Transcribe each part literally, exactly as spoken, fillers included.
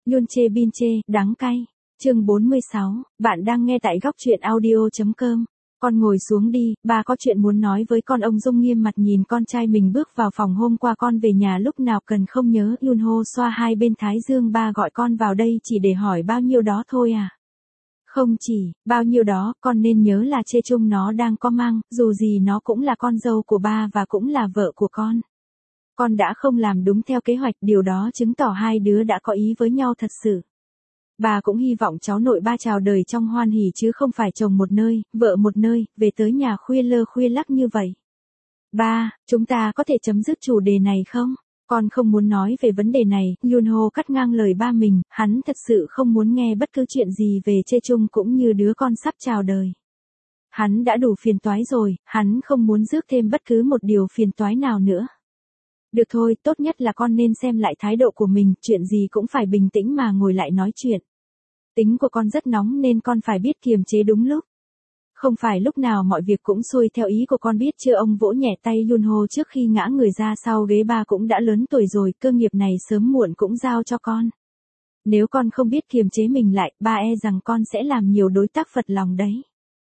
Yun chê bin chê, đắng cay. Chương bốn mươi sáu, bạn đang nghe tại góc truyện audio.com. Con ngồi xuống đi, ba có chuyện muốn nói với con. Ông Dung nghiêm mặt nhìn con trai mình bước vào phòng. Hôm qua con về nhà lúc nào cần không nhớ. Yun Ho xoa hai bên thái dương. Ba gọi con vào đây chỉ để hỏi bao nhiêu đó thôi à? Không chỉ, bao nhiêu đó, con nên nhớ là Chê Chung nó đang có mang, dù gì nó cũng là con dâu của ba và cũng là vợ của con. Con đã không làm đúng theo kế hoạch, điều đó chứng tỏ hai đứa đã có ý với nhau thật sự. Bà cũng hy vọng cháu nội ba chào đời trong hoan hỉ chứ không phải chồng một nơi, vợ một nơi, về tới nhà khuya lơ khuya lắc như vậy. Ba, chúng ta có thể chấm dứt chủ đề này không? Con không muốn nói về vấn đề này. Yun Ho cắt ngang lời ba mình, hắn thật sự không muốn nghe bất cứ chuyện gì về Chê Chung cũng như đứa con sắp chào đời. Hắn đã đủ phiền toái rồi, hắn không muốn rước thêm bất cứ một điều phiền toái nào nữa. Được thôi, tốt nhất là con nên xem lại thái độ của mình, chuyện gì cũng phải bình tĩnh mà ngồi lại nói chuyện. Tính của con rất nóng nên con phải biết kiềm chế đúng lúc. Không phải lúc nào mọi việc cũng xuôi theo ý của con biết chưa? Ông vỗ nhẹ tay Yun Ho trước khi ngã người ra sau ghế. Ba cũng đã lớn tuổi rồi, cơ nghiệp này sớm muộn cũng giao cho con. Nếu con không biết kiềm chế mình lại, ba e rằng con sẽ làm nhiều đối tác phật lòng đấy.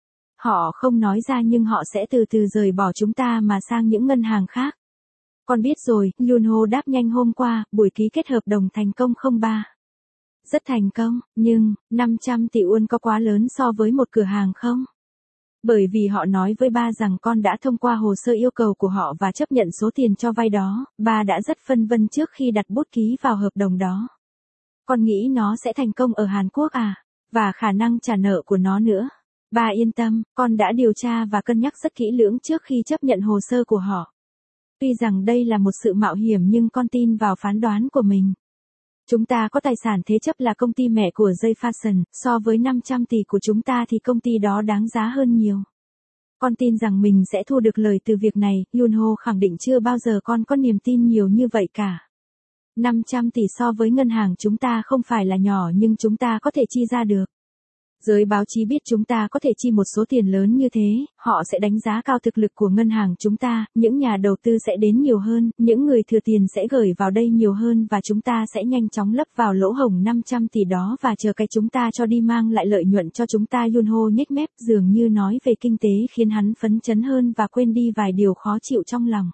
Họ không nói ra nhưng họ sẽ từ từ rời bỏ chúng ta mà sang những ngân hàng khác. Con biết rồi, Yun Ho đáp nhanh. Hôm qua, buổi ký kết hợp đồng thành công không ba? Rất thành công, nhưng, năm trăm tỷ won có quá lớn so với một cửa hàng không? Bởi vì họ nói với ba rằng con đã thông qua hồ sơ yêu cầu của họ và chấp nhận số tiền cho vay đó, ba đã rất phân vân trước khi đặt bút ký vào hợp đồng đó. Con nghĩ nó sẽ thành công ở Hàn Quốc à? Và khả năng trả nợ của nó nữa. Ba yên tâm, con đã điều tra và cân nhắc rất kỹ lưỡng trước khi chấp nhận hồ sơ của họ. Tuy rằng đây là một sự mạo hiểm nhưng con tin vào phán đoán của mình. Chúng ta có tài sản thế chấp là công ty mẹ của J Fashion, so với năm trăm tỷ của chúng ta thì công ty đó đáng giá hơn nhiều. Con tin rằng mình sẽ thu được lời từ việc này. Yun Ho khẳng định chưa bao giờ con có niềm tin nhiều như vậy cả. năm trăm tỷ so với ngân hàng chúng ta không phải là nhỏ nhưng chúng ta có thể chi ra được. Giới báo chí biết chúng ta có thể chi một số tiền lớn như thế, họ sẽ đánh giá cao thực lực của ngân hàng chúng ta, những nhà đầu tư sẽ đến nhiều hơn, những người thừa tiền sẽ gửi vào đây nhiều hơn và chúng ta sẽ nhanh chóng lấp vào lỗ hổng năm trăm tỷ đó và chờ cái chúng ta cho đi mang lại lợi nhuận cho chúng ta. Yun Ho nhếch mép, dường như nói về kinh tế khiến hắn phấn chấn hơn và quên đi vài điều khó chịu trong lòng.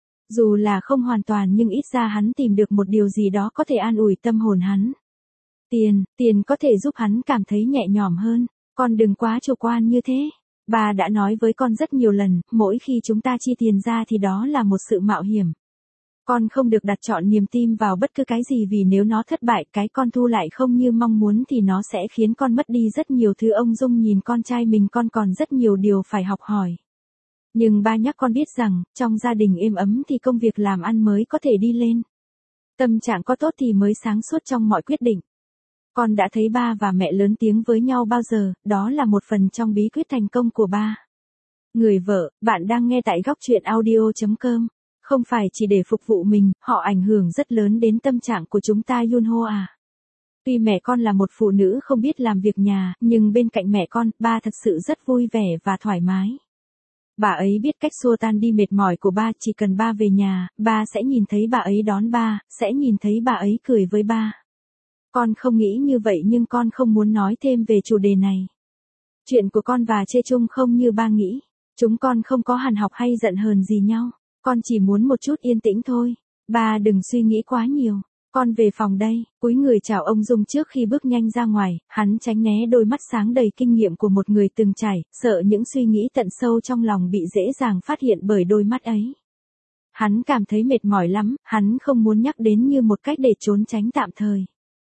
Dù là không hoàn toàn nhưng ít ra hắn tìm được một điều gì đó có thể an ủi tâm hồn hắn. Tiền, tiền có thể giúp hắn cảm thấy nhẹ nhõm hơn. Con đừng quá chủ quan như thế. Bà đã nói với con rất nhiều lần, mỗi khi chúng ta chi tiền ra thì đó là một sự mạo hiểm. Con không được đặt trọn niềm tin vào bất cứ cái gì vì nếu nó thất bại, cái con thu lại không như mong muốn thì nó sẽ khiến con mất đi rất nhiều thứ. Ông Dung nhìn con trai mình, con còn rất nhiều điều phải học hỏi. Nhưng ba nhắc con biết rằng, trong gia đình êm ấm thì công việc làm ăn mới có thể đi lên. Tâm trạng có tốt thì mới sáng suốt trong mọi quyết định. Con đã thấy ba và mẹ lớn tiếng với nhau bao giờ, đó là một phần trong bí quyết thành công của ba. Người vợ, bạn đang nghe tại góc truyện audio.com. Không phải chỉ để phục vụ mình, họ ảnh hưởng rất lớn đến tâm trạng của chúng ta. Yun Ho à. Tuy mẹ con là một phụ nữ không biết làm việc nhà, nhưng bên cạnh mẹ con, ba thật sự rất vui vẻ và thoải mái. Bà ấy biết cách xua tan đi mệt mỏi của ba, chỉ cần ba về nhà, ba sẽ nhìn thấy bà ấy đón ba, sẽ nhìn thấy bà ấy cười với ba. Con không nghĩ như vậy nhưng con không muốn nói thêm về chủ đề này. Chuyện của con và Chê Chung không như ba nghĩ. Chúng con không có hằn học hay giận hờn gì nhau. Con chỉ muốn một chút yên tĩnh thôi. Ba đừng suy nghĩ quá nhiều. Con về phòng đây. Cúi người chào ông Dung trước khi bước nhanh ra ngoài. Hắn tránh né đôi mắt sáng đầy kinh nghiệm của một người từng trải, sợ những suy nghĩ tận sâu trong lòng bị dễ dàng phát hiện bởi đôi mắt ấy. Hắn cảm thấy mệt mỏi lắm. Hắn không muốn nhắc đến như một cách để trốn tránh tạm thời.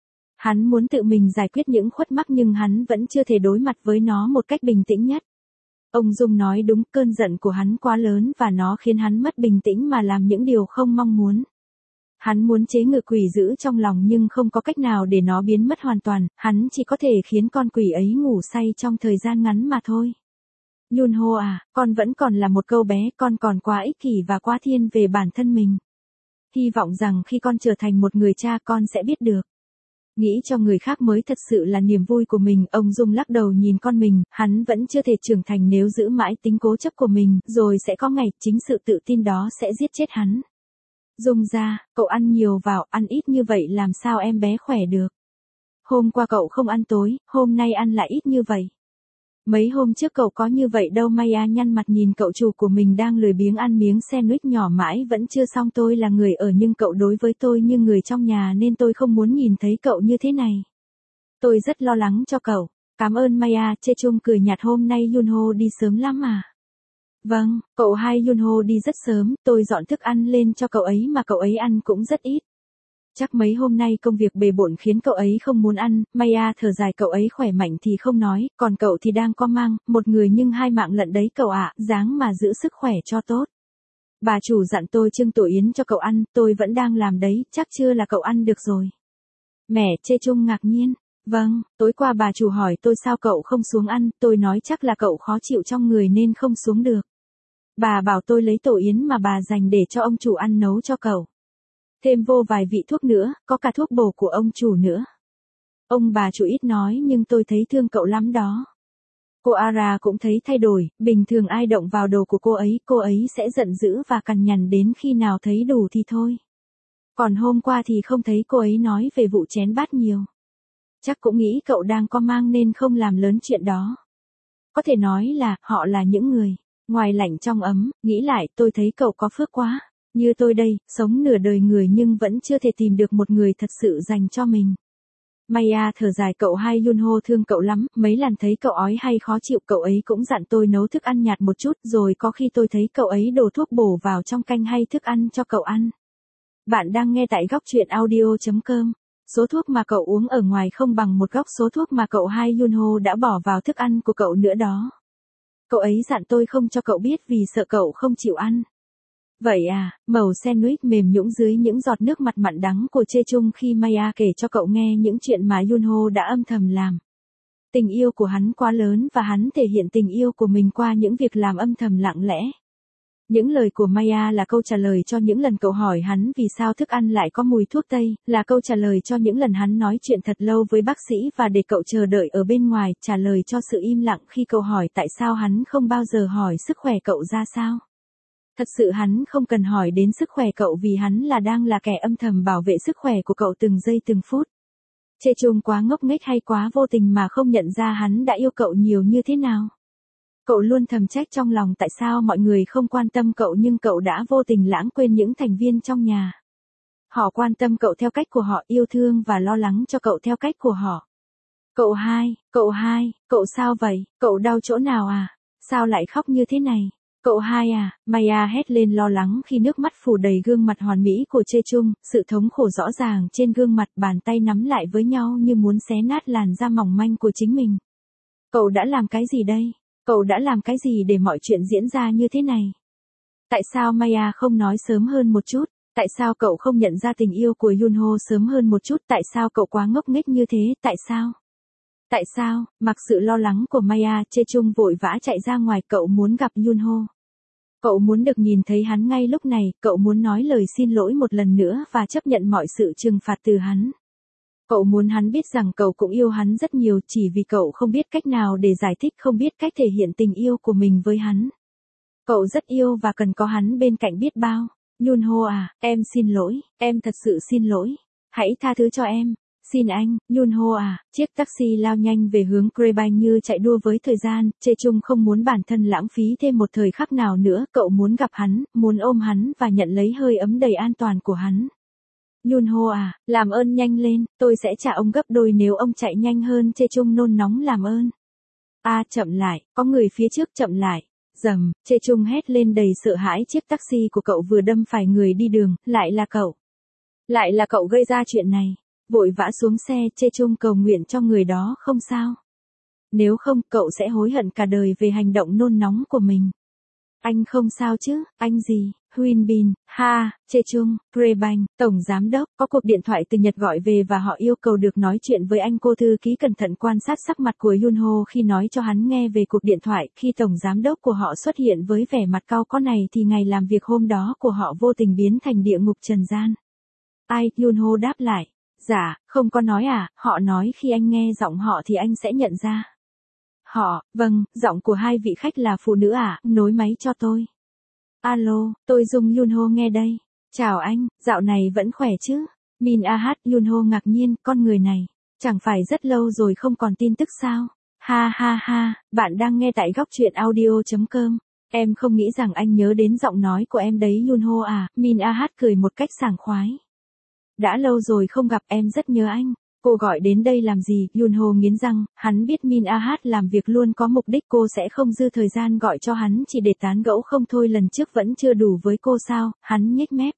Hắn muốn tự mình giải quyết những khuất mắc nhưng hắn vẫn chưa thể đối mặt với nó một cách bình tĩnh nhất. Ông Dung nói đúng, cơn giận của hắn quá lớn và nó khiến hắn mất bình tĩnh mà làm những điều không mong muốn. Hắn muốn chế ngự quỷ dữ trong lòng nhưng không có cách nào để nó biến mất hoàn toàn, hắn chỉ có thể khiến con quỷ ấy ngủ say trong thời gian ngắn mà thôi. Yun Ho à, con vẫn còn là một cậu bé, con còn quá ích kỷ và quá thiên về bản thân mình. Hy vọng rằng khi con trở thành một người cha con sẽ biết được. Nghĩ cho người khác mới thật sự là niềm vui của mình. Ông Dung lắc đầu nhìn con mình, hắn vẫn chưa thể trưởng thành nếu giữ mãi tính cố chấp của mình, rồi sẽ có ngày chính sự tự tin đó sẽ giết chết hắn. Dung ra, cậu ăn nhiều vào, ăn ít như vậy làm sao em bé khỏe được. Hôm qua cậu không ăn tối, hôm nay ăn lại ít như vậy. Mấy hôm trước cậu có như vậy đâu. Maya nhăn mặt nhìn cậu chủ của mình đang lười biếng ăn miếng sandwich nhỏ mãi vẫn chưa xong. Tôi là người ở nhưng cậu đối với tôi như người trong nhà nên tôi không muốn nhìn thấy cậu như thế này. Tôi rất lo lắng cho cậu. Cảm ơn Maya. Chechung cười nhạt. Hôm nay Yunho đi sớm lắm à? Vâng, cậu hai Yunho đi rất sớm, tôi dọn thức ăn lên cho cậu ấy mà cậu ấy ăn cũng rất ít. Chắc mấy hôm nay công việc bề bộn khiến cậu ấy không muốn ăn. Maya thở dài. Cậu ấy khỏe mạnh thì không nói, còn cậu thì đang có mang, một người nhưng hai mạng lận đấy cậu ạ, dáng mà giữ sức khỏe cho tốt. Bà chủ dặn tôi trưng tổ yến cho cậu ăn, tôi vẫn đang làm đấy, chắc chưa là cậu ăn được rồi. Mẹ Chechung ngạc nhiên. Vâng, tối qua bà chủ hỏi tôi sao cậu không xuống ăn, tôi nói chắc là cậu khó chịu trong người nên không xuống được. Bà bảo tôi lấy tổ yến mà bà dành để cho ông chủ ăn nấu cho cậu. Thêm vô vài vị thuốc nữa, có cả thuốc bổ của ông chủ nữa. Ông bà chủ ít nói nhưng tôi thấy thương cậu lắm đó. Cô Ara cũng thấy thay đổi, bình thường ai động vào đồ của cô ấy, cô ấy sẽ giận dữ và cằn nhằn đến khi nào thấy đủ thì thôi. Còn hôm qua thì không thấy cô ấy nói về vụ chén bát nhiều. Chắc cũng nghĩ cậu đang có mang nên không làm lớn chuyện đó. Có thể nói là, họ là những người, ngoài lạnh trong ấm, nghĩ lại tôi thấy cậu có phước quá. Như tôi đây, sống nửa đời người nhưng vẫn chưa thể tìm được một người thật sự dành cho mình. Maya thở dài. Cậu hai Yunho thương cậu lắm, mấy lần thấy cậu ói hay khó chịu cậu ấy cũng dặn tôi nấu thức ăn nhạt một chút, rồi có khi tôi thấy cậu ấy đổ thuốc bổ vào trong canh hay thức ăn cho cậu ăn. Bạn đang nghe tại góc truyện audio chấm com. Số thuốc mà cậu uống ở ngoài không bằng một góc số thuốc mà cậu hai Yunho đã bỏ vào thức ăn của cậu nữa đó. Cậu ấy dặn tôi không cho cậu biết vì sợ cậu không chịu ăn. Vậy à, mẩu sandwich mềm nhũn dưới những giọt nước mặt mặn đắng của Chechung khi Maya kể cho cậu nghe những chuyện mà Yunho đã âm thầm làm. Tình yêu của hắn quá lớn và hắn thể hiện tình yêu của mình qua những việc làm âm thầm lặng lẽ. Những lời của Maya là câu trả lời cho những lần cậu hỏi hắn vì sao thức ăn lại có mùi thuốc tây, là câu trả lời cho những lần hắn nói chuyện thật lâu với bác sĩ và để cậu chờ đợi ở bên ngoài, trả lời cho sự im lặng khi cậu hỏi tại sao hắn không bao giờ hỏi sức khỏe cậu ra sao. Thật sự hắn không cần hỏi đến sức khỏe cậu vì hắn là đang là kẻ âm thầm bảo vệ sức khỏe của cậu từng giây từng phút. Chechung quá ngốc nghếch hay quá vô tình mà không nhận ra hắn đã yêu cậu nhiều như thế nào. Cậu luôn thầm trách trong lòng tại sao mọi người không quan tâm cậu nhưng cậu đã vô tình lãng quên những thành viên trong nhà. Họ quan tâm cậu theo cách của họ, yêu thương và lo lắng cho cậu theo cách của họ. Cậu hai, cậu hai, cậu sao vậy, cậu đau chỗ nào à, sao lại khóc như thế này? Cậu hai à, Maya hét lên lo lắng khi nước mắt phủ đầy gương mặt hoàn mỹ của Chechung, sự thống khổ rõ ràng trên gương mặt, bàn tay nắm lại với nhau như muốn xé nát làn da mỏng manh của chính mình. Cậu đã làm cái gì đây? Cậu đã làm cái gì để mọi chuyện diễn ra như thế này? Tại sao Maya không nói sớm hơn một chút? Tại sao cậu không nhận ra tình yêu của Yunho sớm hơn một chút? Tại sao cậu quá ngốc nghếch như thế? Tại sao? Tại sao? Mặc sự lo lắng của Maya, Chechung vội vã chạy ra ngoài. Cậu muốn gặp Yunho. Cậu muốn được nhìn thấy hắn ngay lúc này, cậu muốn nói lời xin lỗi một lần nữa và chấp nhận mọi sự trừng phạt từ hắn. Cậu muốn hắn biết rằng cậu cũng yêu hắn rất nhiều chỉ vì cậu không biết cách nào để giải thích, không biết cách thể hiện tình yêu của mình với hắn. Cậu rất yêu và cần có hắn bên cạnh biết bao. Yunho à, em xin lỗi, em thật sự xin lỗi. Hãy tha thứ cho em. Xin anh, Yunho à, chiếc taxi lao nhanh về hướng Grebang như chạy đua với thời gian, Chechung không muốn bản thân lãng phí thêm một thời khắc nào nữa, cậu muốn gặp hắn, muốn ôm hắn và nhận lấy hơi ấm đầy an toàn của hắn. Yunho à, làm ơn nhanh lên, tôi sẽ trả ông gấp đôi nếu ông chạy nhanh hơn. Chechung nôn nóng làm ơn. A à, chậm lại, có người phía trước, chậm lại. Dầm, Chechung hét lên đầy sợ hãi, chiếc taxi của cậu vừa đâm phải người đi đường, lại là cậu. Lại là cậu gây ra chuyện này. Vội vã xuống xe, Chechung cầu nguyện cho người đó không sao. Nếu không, cậu sẽ hối hận cả đời về hành động nôn nóng của mình. Anh không sao chứ, anh gì? Huyên Bin, ha, Chechung, Grebang, Tổng Giám Đốc, có cuộc điện thoại từ Nhật gọi về và họ yêu cầu được nói chuyện với anh. Cô thư ký cẩn thận quan sát sắc mặt của Yunho khi nói cho hắn nghe về cuộc điện thoại. Khi Tổng Giám Đốc của họ xuất hiện với vẻ mặt cau có này thì ngày làm việc hôm đó của họ vô tình biến thành địa ngục trần gian. Ai? Yunho đáp lại. Dạ, không có nói à, họ nói khi anh nghe giọng họ thì anh sẽ nhận ra. Họ, vâng, giọng của hai vị khách là phụ nữ à, nối máy cho tôi. Alo, tôi Dung Yunho nghe đây. Chào anh, dạo này vẫn khỏe chứ? Min Ahat. Yunho ngạc nhiên, con người này. Chẳng phải rất lâu rồi không còn tin tức sao? Ha ha ha, bạn đang nghe tại góc truyện audio.com. Em không nghĩ rằng anh nhớ đến giọng nói của em đấy Yunho à, Min Ah cười một cách sảng khoái. Đã lâu rồi không gặp, em rất nhớ anh. Cô gọi đến đây làm gì? Yunho nghiến răng, hắn biết Min Ah làm việc luôn có mục đích, cô sẽ không dư thời gian gọi cho hắn chỉ để tán gẫu không thôi, lần trước vẫn chưa đủ với cô sao? Hắn nhếch mép.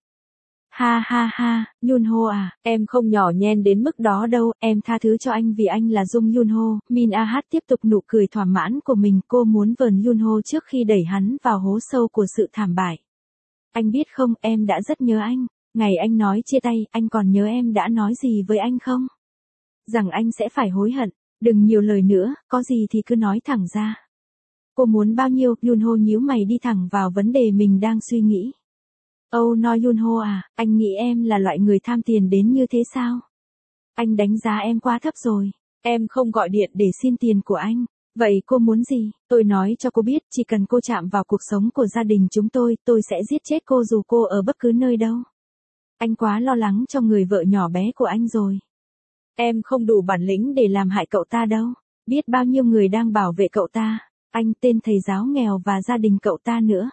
Ha ha ha, Yunho à, em không nhỏ nhen đến mức đó đâu, em tha thứ cho anh vì anh là Dung Yunho. Min Ah tiếp tục nụ cười thỏa mãn của mình, cô muốn vờn Yunho trước khi đẩy hắn vào hố sâu của sự thảm bại. Anh biết không, em đã rất nhớ anh. Ngày anh nói chia tay, anh còn nhớ em đã nói gì với anh không? Rằng anh sẽ phải hối hận, đừng nhiều lời nữa, có gì thì cứ nói thẳng ra. Cô muốn bao nhiêu? Yunho nhíu mày đi thẳng vào vấn đề mình đang suy nghĩ. Oh no Yunho à, anh nghĩ em là loại người tham tiền đến như thế sao? Anh đánh giá em quá thấp rồi, em không gọi điện để xin tiền của anh. Vậy cô muốn gì? Tôi nói cho cô biết, chỉ cần cô chạm vào cuộc sống của gia đình chúng tôi, tôi sẽ giết chết cô dù cô ở bất cứ nơi đâu. Anh quá lo lắng cho người vợ nhỏ bé của anh rồi. Em không đủ bản lĩnh để làm hại cậu ta đâu. Biết bao nhiêu người đang bảo vệ cậu ta, anh tên thầy giáo nghèo và gia đình cậu ta nữa.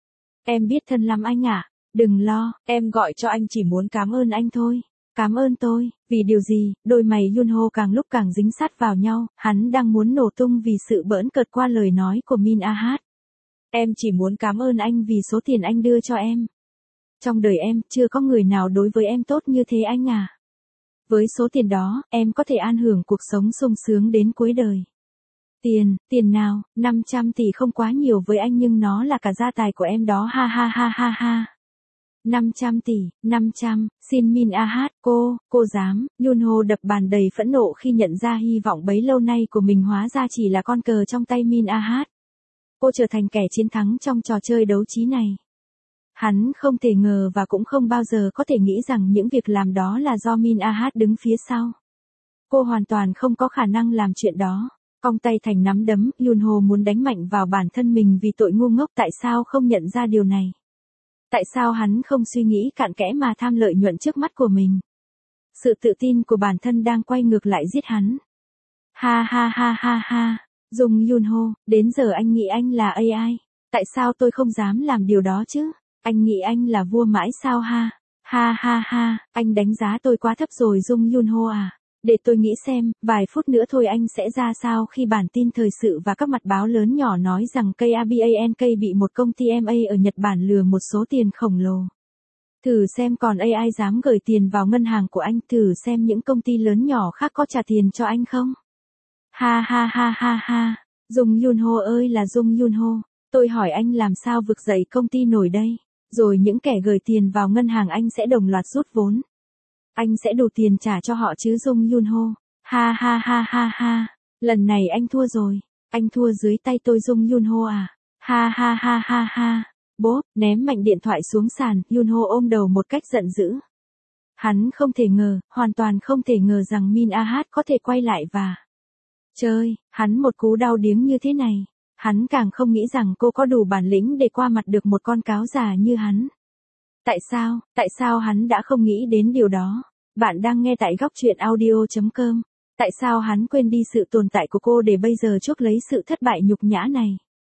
Em biết thân lắm anh ạ. Đừng lo, em gọi cho anh chỉ muốn cảm ơn anh thôi. Cảm ơn tôi, vì điều gì? Đôi mày Yunho càng lúc càng dính sát vào nhau, hắn đang muốn nổ tung vì sự bỡn cợt qua lời nói của Min Ah. Em chỉ muốn cảm ơn anh vì số tiền anh đưa cho em. Trong đời em, chưa có người nào đối với em tốt như thế anh à. Với số tiền đó, em có thể an hưởng cuộc sống sung sướng đến cuối đời. Tiền, tiền nào, năm trăm tỷ không quá nhiều với anh nhưng nó là cả gia tài của em đó, ha ha ha ha ha. năm trăm tỷ, năm trăm, xin Min Ah, cô, cô dám? Yunho đập bàn đầy phẫn nộ khi nhận ra hy vọng bấy lâu nay của mình hóa ra chỉ là con cờ trong tay Min Ah. Cô trở thành kẻ chiến thắng trong trò chơi đấu trí này. Hắn không thể ngờ và cũng không bao giờ có thể nghĩ rằng những việc làm đó là do Min Ah đứng phía sau. Cô hoàn toàn không có khả năng làm chuyện đó. Cong tay thành nắm đấm, Yunho muốn đánh mạnh vào bản thân mình vì tội ngu ngốc. Tại sao không nhận ra điều này? Tại sao hắn không suy nghĩ cặn kẽ mà tham lợi nhuận trước mắt của mình? Sự tự tin của bản thân đang quay ngược lại giết hắn. Ha ha ha ha ha, Dung Yunho, đến giờ anh nghĩ anh là a i. Tại sao tôi không dám làm điều đó chứ? Anh nghĩ anh là vua mãi sao ha? Ha ha ha, anh đánh giá tôi quá thấp rồi Dung Yunho à. Để tôi nghĩ xem, vài phút nữa thôi anh sẽ ra sao khi bản tin thời sự và các mặt báo lớn nhỏ nói rằng Kabank bị một công ty em a ở Nhật Bản lừa một số tiền khổng lồ. Thử xem còn a i dám gửi tiền vào ngân hàng của anh, thử xem những công ty lớn nhỏ khác có trả tiền cho anh không? Ha ha ha ha ha, Dung Yunho ơi là Dung Yunho, tôi hỏi anh làm sao vực dậy công ty nổi đây? Rồi những kẻ gửi tiền vào ngân hàng anh sẽ đồng loạt rút vốn. Anh sẽ đủ tiền trả cho họ chứ Dung Yunho. Ha ha ha ha ha. Lần này anh thua rồi. Anh thua dưới tay tôi Dung Yunho à. Ha ha ha ha ha. Bốp, ném mạnh điện thoại xuống sàn, Yunho ôm đầu một cách giận dữ. Hắn không thể ngờ, hoàn toàn không thể ngờ rằng Min Ah có thể quay lại và chơi, hắn một cú đau điếng như thế này. Hắn càng không nghĩ rằng cô có đủ bản lĩnh để qua mặt được một con cáo già như hắn. Tại sao, tại sao hắn đã không nghĩ đến điều đó? Bạn đang nghe tại góc truyện audio.com. Tại sao hắn quên đi sự tồn tại của cô để bây giờ chuốc lấy sự thất bại nhục nhã này?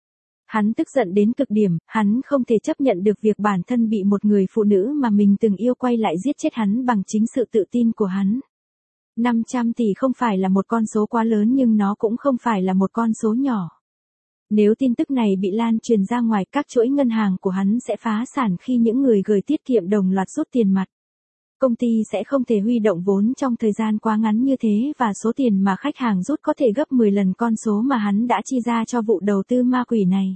Hắn tức giận đến cực điểm, hắn không thể chấp nhận được việc bản thân bị một người phụ nữ mà mình từng yêu quay lại giết chết hắn bằng chính sự tự tin của hắn. năm trăm tỷ không phải là một con số quá lớn nhưng nó cũng không phải là một con số nhỏ. Nếu tin tức này bị lan truyền ra ngoài, các chuỗi ngân hàng của hắn sẽ phá sản khi những người gửi tiết kiệm đồng loạt rút tiền mặt. Công ty sẽ không thể huy động vốn trong thời gian quá ngắn như thế và số tiền mà khách hàng rút có thể gấp mười lần con số mà hắn đã chi ra cho vụ đầu tư ma quỷ này.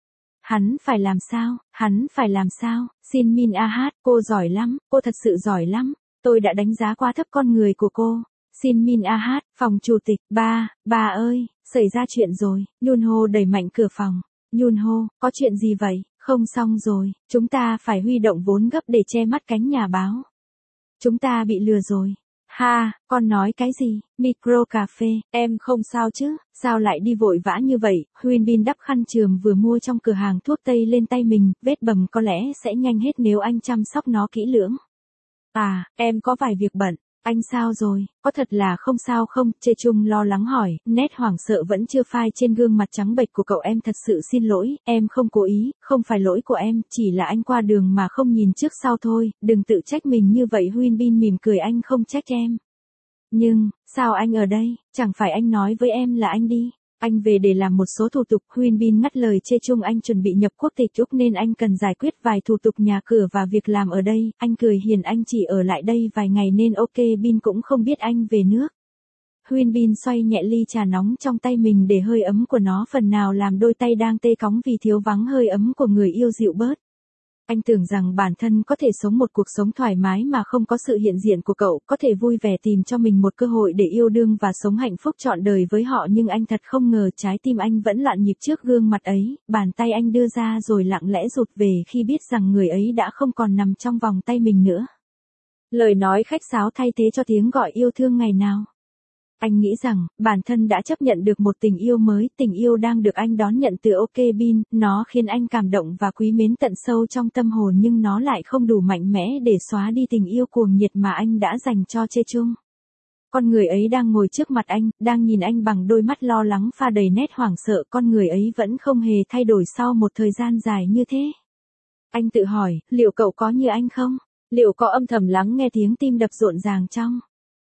Hắn phải làm sao? Hắn phải làm sao? Xin Min Ah, cô giỏi lắm, cô thật sự giỏi lắm. Tôi đã đánh giá quá thấp con người của cô. Xin Min Ah, phòng chủ tịch, ba, ba ơi, xảy ra chuyện rồi. Yunho đẩy mạnh cửa phòng. Yunho, có chuyện gì vậy? Không xong rồi, chúng ta phải huy động vốn gấp để che mắt cánh nhà báo. Chúng ta bị lừa rồi. Ha, con nói cái gì? Micro cà phê, em không sao chứ? Sao lại đi vội vã như vậy? Huyên Bin đắp khăn chườm vừa mua trong cửa hàng thuốc tây lên tay mình, vết bầm có lẽ sẽ nhanh hết nếu anh chăm sóc nó kỹ lưỡng. À, em có vài việc bận. Anh sao rồi, có thật là không sao không? Chê Chung lo lắng hỏi, nét hoảng sợ vẫn chưa phai trên gương mặt trắng bệch của cậu. Em thật sự xin lỗi, em không cố ý, không phải lỗi của em, chỉ là anh qua đường mà không nhìn trước sau thôi, đừng tự trách mình như vậy. Huyên Bin mỉm cười, anh không trách em. Nhưng, sao anh ở đây, chẳng phải anh nói với em là anh đi. Anh về để làm một số thủ tục. Huyên Bin ngắt lời Chê Chung, anh chuẩn bị nhập quốc tịch Úc nên anh cần giải quyết vài thủ tục nhà cửa và việc làm ở đây. Anh cười hiền, anh chỉ ở lại đây vài ngày nên ok. Bin cũng không biết anh về nước. Huyên Bin xoay nhẹ ly trà nóng trong tay mình để hơi ấm của nó phần nào làm đôi tay đang tê cóng vì thiếu vắng hơi ấm của người yêu dịu bớt. Anh tưởng rằng bản thân có thể sống một cuộc sống thoải mái mà không có sự hiện diện của cậu, có thể vui vẻ tìm cho mình một cơ hội để yêu đương và sống hạnh phúc trọn đời với họ, nhưng anh thật không ngờ trái tim anh vẫn loạn nhịp trước gương mặt ấy, bàn tay anh đưa ra rồi lặng lẽ rụt về khi biết rằng người ấy đã không còn nằm trong vòng tay mình nữa. Lời nói khách sáo thay thế cho tiếng gọi yêu thương ngày nào. Anh nghĩ rằng, bản thân đã chấp nhận được một tình yêu mới, tình yêu đang được anh đón nhận từ OK Bin, nó khiến anh cảm động và quý mến tận sâu trong tâm hồn, nhưng nó lại không đủ mạnh mẽ để xóa đi tình yêu cuồng nhiệt mà anh đã dành cho Chê Chung. Con người ấy đang ngồi trước mặt anh, đang nhìn anh bằng đôi mắt lo lắng pha đầy nét hoảng sợ, con người ấy vẫn không hề thay đổi sau một thời gian dài như thế. Anh tự hỏi, liệu cậu có như anh không? Liệu có âm thầm lắng nghe tiếng tim đập rộn ràng trong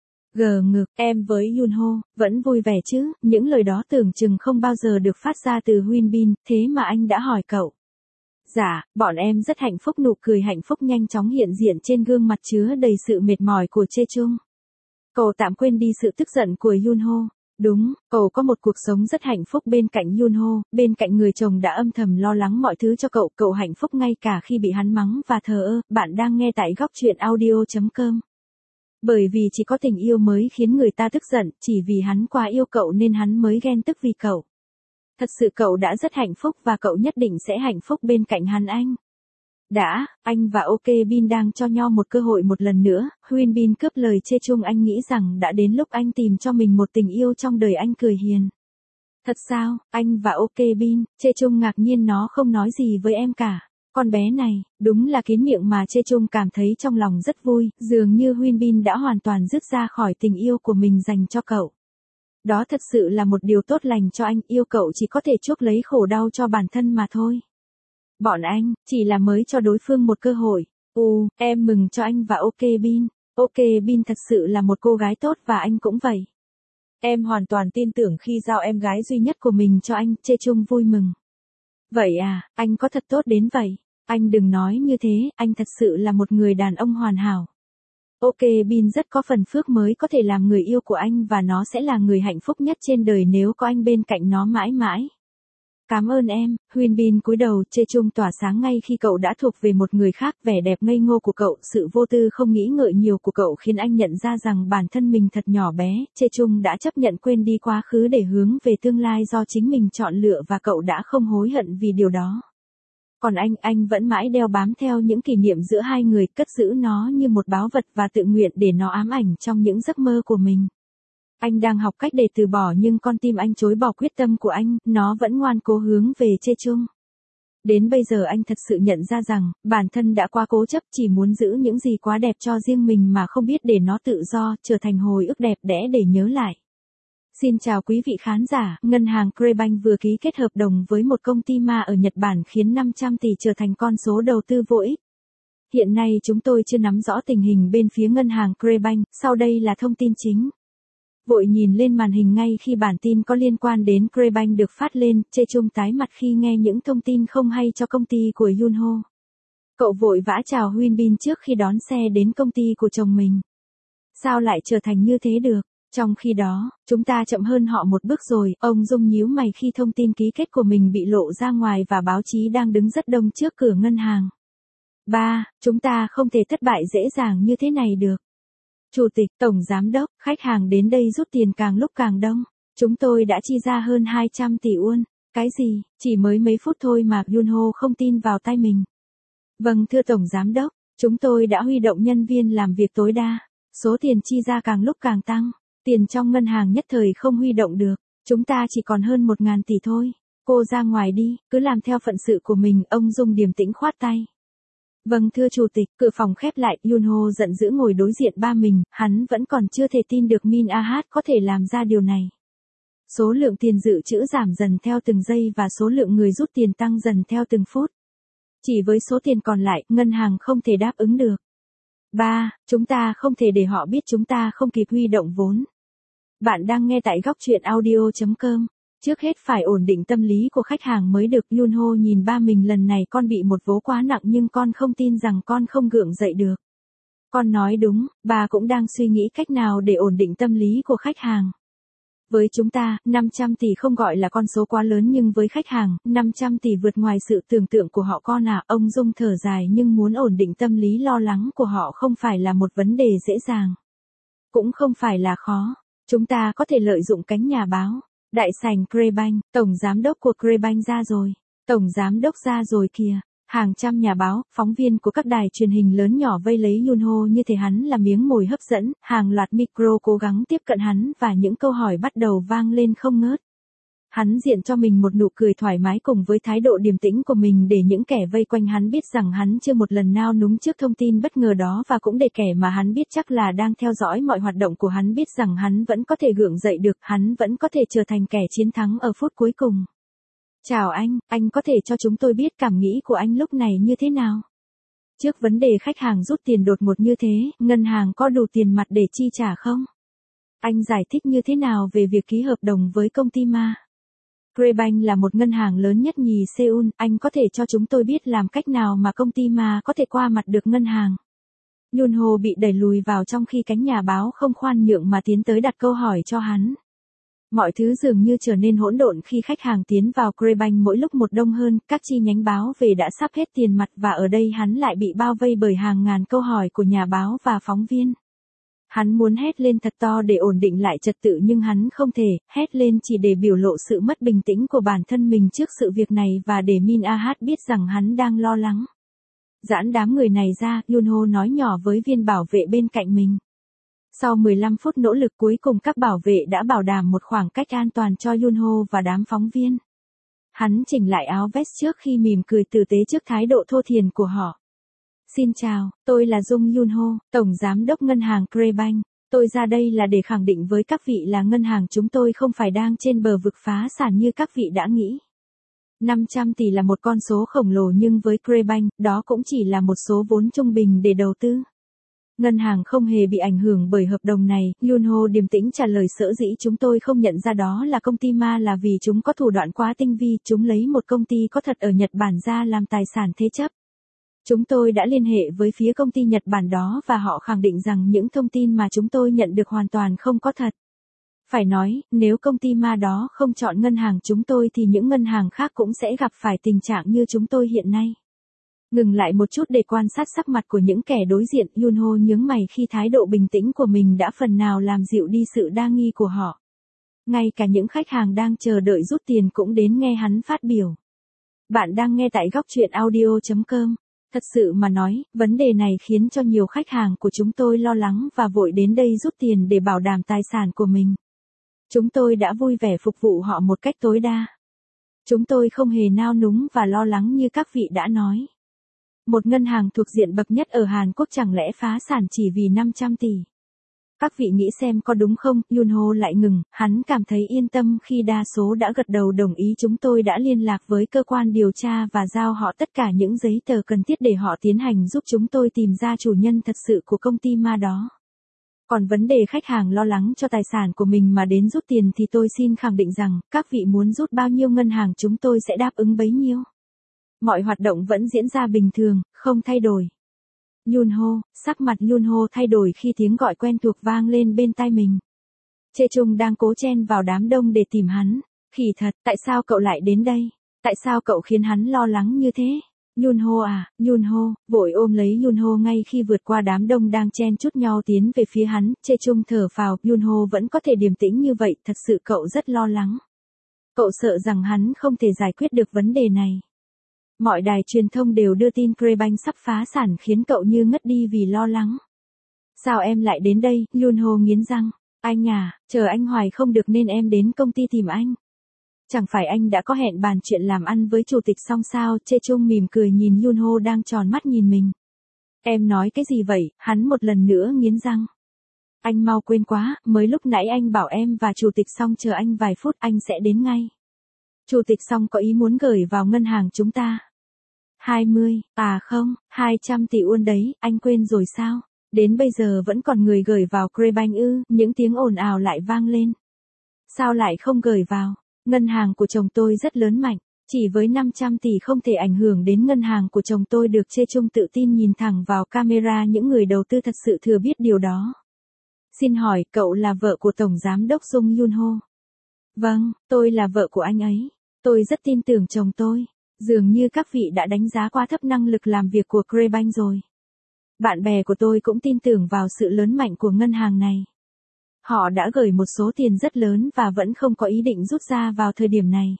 gờ ngực? Em với Yunho, vẫn vui vẻ chứ? Những lời đó tưởng chừng không bao giờ được phát ra từ Huyên Bin, thế mà anh đã hỏi cậu. Dạ, bọn em rất hạnh phúc. Nụ cười hạnh phúc nhanh chóng hiện diện trên gương mặt chứa đầy sự mệt mỏi của Chê Chung. Cậu tạm quên đi sự tức giận của Yunho. Đúng, cậu có một cuộc sống rất hạnh phúc bên cạnh Yunho, bên cạnh người chồng đã âm thầm lo lắng mọi thứ cho cậu. Cậu hạnh phúc ngay cả khi bị hắn mắng và thờ ơ. Bạn đang nghe tại góc truyện audio chấm com. Bởi vì chỉ có tình yêu mới khiến người ta tức giận, chỉ vì hắn quá yêu cậu nên hắn mới ghen tức vì cậu. Thật sự cậu đã rất hạnh phúc và cậu nhất định sẽ hạnh phúc bên cạnh hắn. Anh đã, anh và OK Bin đang cho nhau một cơ hội một lần nữa. Huyên Bin cướp lời Chê Chung, anh nghĩ rằng đã đến lúc anh tìm cho mình một tình yêu trong đời. Anh cười hiền. Thật sao, anh và OK Bin? Chê Chung ngạc nhiên, nó không nói gì với em cả. Con bé này, đúng là kín miệng mà. Chê Chung cảm thấy trong lòng rất vui, dường như Huyên Bin đã hoàn toàn dứt ra khỏi tình yêu của mình dành cho cậu. Đó thật sự là một điều tốt lành cho anh, yêu cậu chỉ có thể chuốc lấy khổ đau cho bản thân mà thôi. Bọn anh, chỉ là mới cho đối phương một cơ hội. Ồ, em mừng cho anh và OK Bin. OK Bin thật sự là một cô gái tốt và anh cũng vậy. Em hoàn toàn tin tưởng khi giao em gái duy nhất của mình cho anh. Chê Chung vui mừng. Vậy à, anh có thật tốt đến vậy? Anh đừng nói như thế, anh thật sự là một người đàn ông hoàn hảo. OK Bin rất có phần phước mới có thể làm người yêu của anh và nó sẽ là người hạnh phúc nhất trên đời nếu có anh bên cạnh nó mãi mãi. Cảm ơn em. Huyên Bin cúi đầu. Chê Chung tỏa sáng ngay khi cậu đã thuộc về một người khác. Vẻ đẹp ngây ngô của cậu, sự vô tư không nghĩ ngợi nhiều của cậu khiến anh nhận ra rằng bản thân mình thật nhỏ bé. Chê Chung đã chấp nhận quên đi quá khứ để hướng về tương lai do chính mình chọn lựa và cậu đã không hối hận vì điều đó. Còn anh, anh vẫn mãi đeo bám theo những kỷ niệm giữa hai người, cất giữ nó như một báu vật và tự nguyện để nó ám ảnh trong những giấc mơ của mình. Anh đang học cách để từ bỏ nhưng con tim anh chối bỏ quyết tâm của anh, nó vẫn ngoan cố hướng về Chê Chung. Đến bây giờ anh thật sự nhận ra rằng, bản thân đã quá cố chấp, chỉ muốn giữ những gì quá đẹp cho riêng mình mà không biết để nó tự do, trở thành hồi ức đẹp đẽ để nhớ lại. Xin chào quý vị khán giả, ngân hàng Kreibank vừa ký kết hợp đồng với một công ty ma ở Nhật Bản khiến năm trăm tỷ trở thành con số đầu tư vô ích. Hiện nay chúng tôi chưa nắm rõ tình hình bên phía ngân hàng Kreibank, sau đây là thông tin chính. Vội nhìn lên màn hình ngay khi bản tin có liên quan đến Kreibank được phát lên, Chê Chung tái mặt khi nghe những thông tin không hay cho công ty của Yunho. Cậu vội vã chào Huyên Bin trước khi đón xe đến công ty của chồng mình. Sao lại trở thành như thế được? Trong khi đó, chúng ta chậm hơn họ một bước rồi. Ông Dung nhíu mày khi thông tin ký kết của mình bị lộ ra ngoài và báo chí đang đứng rất đông trước cửa ngân hàng. Ba, chúng ta không thể thất bại dễ dàng như thế này được. Chủ tịch, tổng giám đốc, khách hàng đến đây rút tiền càng lúc càng đông. Chúng tôi đã chi ra hơn hai trăm tỷ won. Cái gì, chỉ mới mấy phút thôi mà Yunho không tin vào tay mình. Vâng thưa tổng giám đốc, chúng tôi đã huy động nhân viên làm việc tối đa. Số tiền chi ra càng lúc càng tăng. Tiền trong ngân hàng nhất thời không huy động được. Chúng ta chỉ còn hơn một ngàn tỷ thôi. Cô ra ngoài đi, cứ làm theo phận sự của mình. Ông Dung điềm tĩnh khoát tay. Vâng thưa chủ tịch, cửa phòng khép lại, Yunho giận dữ ngồi đối diện ba mình, hắn vẫn còn chưa thể tin được Min Ah có thể làm ra điều này. Số lượng tiền dự trữ giảm dần theo từng giây và số lượng người rút tiền tăng dần theo từng phút. Chỉ với số tiền còn lại, ngân hàng không thể đáp ứng được. ba. Chúng ta không thể để họ biết chúng ta không kịp huy động vốn. Bạn đang nghe tại góc truyện audio chấm com. Trước hết phải ổn định tâm lý của khách hàng mới được. Yunho nhìn ba mình, lần này con bị một vố quá nặng nhưng con không tin rằng con không gượng dậy được. Con nói đúng, bà cũng đang suy nghĩ cách nào để ổn định tâm lý của khách hàng. Với chúng ta, năm trăm tỷ không gọi là con số quá lớn nhưng với khách hàng, năm trăm tỷ vượt ngoài sự tưởng tượng của họ con à. Ông Dung thở dài nhưng muốn ổn định tâm lý lo lắng của họ không phải là một vấn đề dễ dàng. Cũng không phải là khó. Chúng ta có thể lợi dụng cánh nhà báo. Đại sảnh Crebank, tổng giám đốc của Crebank ra rồi. Tổng giám đốc ra rồi kìa. Hàng trăm nhà báo, phóng viên của các đài truyền hình lớn nhỏ vây lấy Yunho như thể hắn là miếng mồi hấp dẫn, hàng loạt micro cố gắng tiếp cận hắn và những câu hỏi bắt đầu vang lên không ngớt. Hắn diện cho mình một nụ cười thoải mái cùng với thái độ điềm tĩnh của mình để những kẻ vây quanh hắn biết rằng hắn chưa một lần nao núng trước thông tin bất ngờ đó, và cũng để kẻ mà hắn biết chắc là đang theo dõi mọi hoạt động của hắn biết rằng hắn vẫn có thể gượng dậy được, hắn vẫn có thể trở thành kẻ chiến thắng ở phút cuối cùng. Chào anh, anh có thể cho chúng tôi biết cảm nghĩ của anh lúc này như thế nào? Trước vấn đề khách hàng rút tiền đột ngột như thế, ngân hàng có đủ tiền mặt để chi trả không? Anh giải thích như thế nào về việc ký hợp đồng với công ty ma? Crebank là một ngân hàng lớn nhất nhì Seoul, anh có thể cho chúng tôi biết làm cách nào mà công ty ma có thể qua mặt được ngân hàng? Yunho bị đẩy lùi vào trong khi cánh nhà báo không khoan nhượng mà tiến tới đặt câu hỏi cho hắn. Mọi thứ dường như trở nên hỗn độn khi khách hàng tiến vào Crebank mỗi lúc một đông hơn, các chi nhánh báo về đã sắp hết tiền mặt và ở đây hắn lại bị bao vây bởi hàng ngàn câu hỏi của nhà báo và phóng viên. Hắn muốn hét lên thật to để ổn định lại trật tự nhưng hắn không thể, hét lên chỉ để biểu lộ sự mất bình tĩnh của bản thân mình trước sự việc này và để Min Ah biết rằng hắn đang lo lắng. Giãn đám người này ra, Yunho nói nhỏ với viên bảo vệ bên cạnh mình. Sau mười lăm phút nỗ lực cuối cùng các bảo vệ đã bảo đảm một khoảng cách an toàn cho Yunho và đám phóng viên. Hắn chỉnh lại áo vest trước khi mỉm cười tử tế trước thái độ thô thiển của họ. Xin chào, tôi là Dung Yunho, Tổng Giám đốc Ngân hàng Crebank. Tôi ra đây là để khẳng định với các vị là ngân hàng chúng tôi không phải đang trên bờ vực phá sản như các vị đã nghĩ. năm trăm tỷ là một con số khổng lồ nhưng với Crebank, đó cũng chỉ là một số vốn trung bình để đầu tư. Ngân hàng không hề bị ảnh hưởng bởi hợp đồng này, Yunho điềm tĩnh trả lời. Sở dĩ chúng tôi không nhận ra đó là công ty ma là vì chúng có thủ đoạn quá tinh vi, chúng lấy một công ty có thật ở Nhật Bản ra làm tài sản thế chấp. Chúng tôi đã liên hệ với phía công ty Nhật Bản đó và họ khẳng định rằng những thông tin mà chúng tôi nhận được hoàn toàn không có thật. Phải nói, nếu công ty ma đó không chọn ngân hàng chúng tôi thì những ngân hàng khác cũng sẽ gặp phải tình trạng như chúng tôi hiện nay. Ngừng lại một chút để quan sát sắc mặt của những kẻ đối diện, Yunho nhướng mày khi thái độ bình tĩnh của mình đã phần nào làm dịu đi sự đa nghi của họ. Ngay cả những khách hàng đang chờ đợi rút tiền cũng đến nghe hắn phát biểu. Bạn đang nghe tại góc truyện audio chấm com. Thật sự mà nói, vấn đề này khiến cho nhiều khách hàng của chúng tôi lo lắng và vội đến đây rút tiền để bảo đảm tài sản của mình. Chúng tôi đã vui vẻ phục vụ họ một cách tối đa. Chúng tôi không hề nao núng và lo lắng như các vị đã nói. Một ngân hàng thuộc diện bậc nhất ở Hàn Quốc chẳng lẽ phá sản chỉ vì năm trăm tỷ. Các vị nghĩ xem có đúng không? Yunho lại ngừng, hắn cảm thấy yên tâm khi đa số đã gật đầu đồng ý. Chúng tôi đã liên lạc với cơ quan điều tra và giao họ tất cả những giấy tờ cần thiết để họ tiến hành giúp chúng tôi tìm ra chủ nhân thật sự của công ty ma đó. Còn vấn đề khách hàng lo lắng cho tài sản của mình mà đến rút tiền thì tôi xin khẳng định rằng, các vị muốn rút bao nhiêu ngân hàng chúng tôi sẽ đáp ứng bấy nhiêu. Mọi hoạt động vẫn diễn ra bình thường, không thay đổi. Yunho, sắc mặt Yunho thay đổi khi tiếng gọi quen thuộc vang lên bên tai mình. Chê Trung đang cố chen vào đám đông để tìm hắn. Khỉ thật, tại sao cậu lại đến đây? Tại sao cậu khiến hắn lo lắng như thế? Yunho à, Yunho, vội ôm lấy Yunho ngay khi vượt qua đám đông đang chen chúc nhau tiến về phía hắn. Chê Trung thở phào, Yunho vẫn có thể điềm tĩnh như vậy, thật sự cậu rất lo lắng. Cậu sợ rằng hắn không thể giải quyết được vấn đề này. Mọi đài truyền thông đều đưa tin Crebank sắp phá sản khiến cậu như ngất đi vì lo lắng. Sao em lại đến đây? Yunho nghiến răng. Anh à, chờ anh hoài không được nên em đến công ty tìm anh. Chẳng phải anh đã có hẹn bàn chuyện làm ăn với chủ tịch xong sao? Chê Chung mỉm cười nhìn Yunho đang tròn mắt nhìn mình. Em nói cái gì vậy? Hắn một lần nữa nghiến răng. Anh mau quên quá, mới lúc nãy anh bảo em và chủ tịch Song chờ anh vài phút, anh sẽ đến ngay. Chủ tịch Song có ý muốn gửi vào ngân hàng chúng ta. hai mươi, à không, hai trăm tỷ won đấy, anh quên rồi sao? Đến bây giờ vẫn còn người gửi vào Krebank ư? Những tiếng ồn ào lại vang lên. Sao lại không gửi vào? Ngân hàng của chồng tôi rất lớn mạnh, chỉ với năm trăm tỷ không thể ảnh hưởng đến ngân hàng của chồng tôi được. Chê Chung tự tin nhìn thẳng vào camera, những người đầu tư thật sự thừa biết điều đó. Xin hỏi, cậu là vợ của Tổng Giám đốc Jung Yunho? Vâng, tôi là vợ của anh ấy. Tôi rất tin tưởng chồng tôi. Dường như các vị đã đánh giá quá thấp năng lực làm việc của Krebank rồi. Bạn bè của tôi cũng tin tưởng vào sự lớn mạnh của ngân hàng này. Họ đã gửi một số tiền rất lớn và vẫn không có ý định rút ra vào thời điểm này.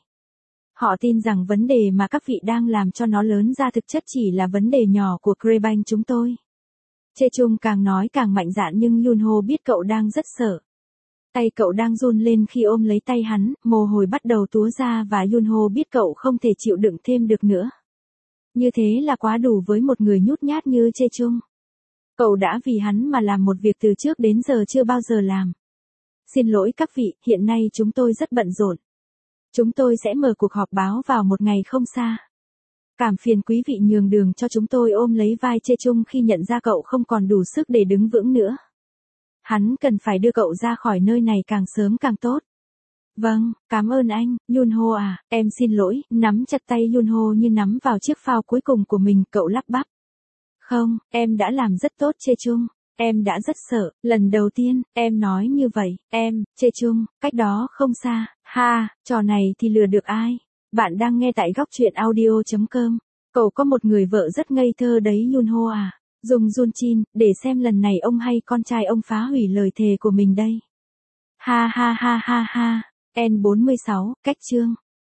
Họ tin rằng vấn đề mà các vị đang làm cho nó lớn ra thực chất chỉ là vấn đề nhỏ của Krebank chúng tôi. Chê Chung càng nói càng mạnh dạn, nhưng Yunho biết cậu đang rất sợ. Tay cậu đang run lên khi ôm lấy tay hắn, mồ hôi bắt đầu túa ra và Yunho biết cậu không thể chịu đựng thêm được nữa. Như thế là quá đủ với một người nhút nhát như Chê Chung. Cậu đã vì hắn mà làm một việc từ trước đến giờ chưa bao giờ làm. Xin lỗi các vị, hiện nay chúng tôi rất bận rộn. Chúng tôi sẽ mở cuộc họp báo vào một ngày không xa. Cảm phiền quý vị nhường đường cho chúng tôi. Ôm lấy vai Chê Chung khi nhận ra cậu không còn đủ sức để đứng vững nữa. Hắn cần phải đưa cậu ra khỏi nơi này càng sớm càng tốt. Vâng, cảm ơn anh, Yunho à, em xin lỗi. Nắm chặt tay Yunho như nắm vào chiếc phao cuối cùng của mình, cậu lắp bắp. Không, em đã làm rất tốt Chê Chung. Em đã rất sợ, lần đầu tiên, em nói như vậy, em, Chê Chung, cách đó không xa, ha, trò này thì lừa được ai? Bạn đang nghe tại góc truyện audio chấm com. Cậu có một người vợ rất ngây thơ đấy Yunho à. Dùng Junchin, để xem lần này ông hay con trai ông phá hủy lời thề của mình đây. Ha ha ha ha ha. N bốn mươi sáu, cách chương.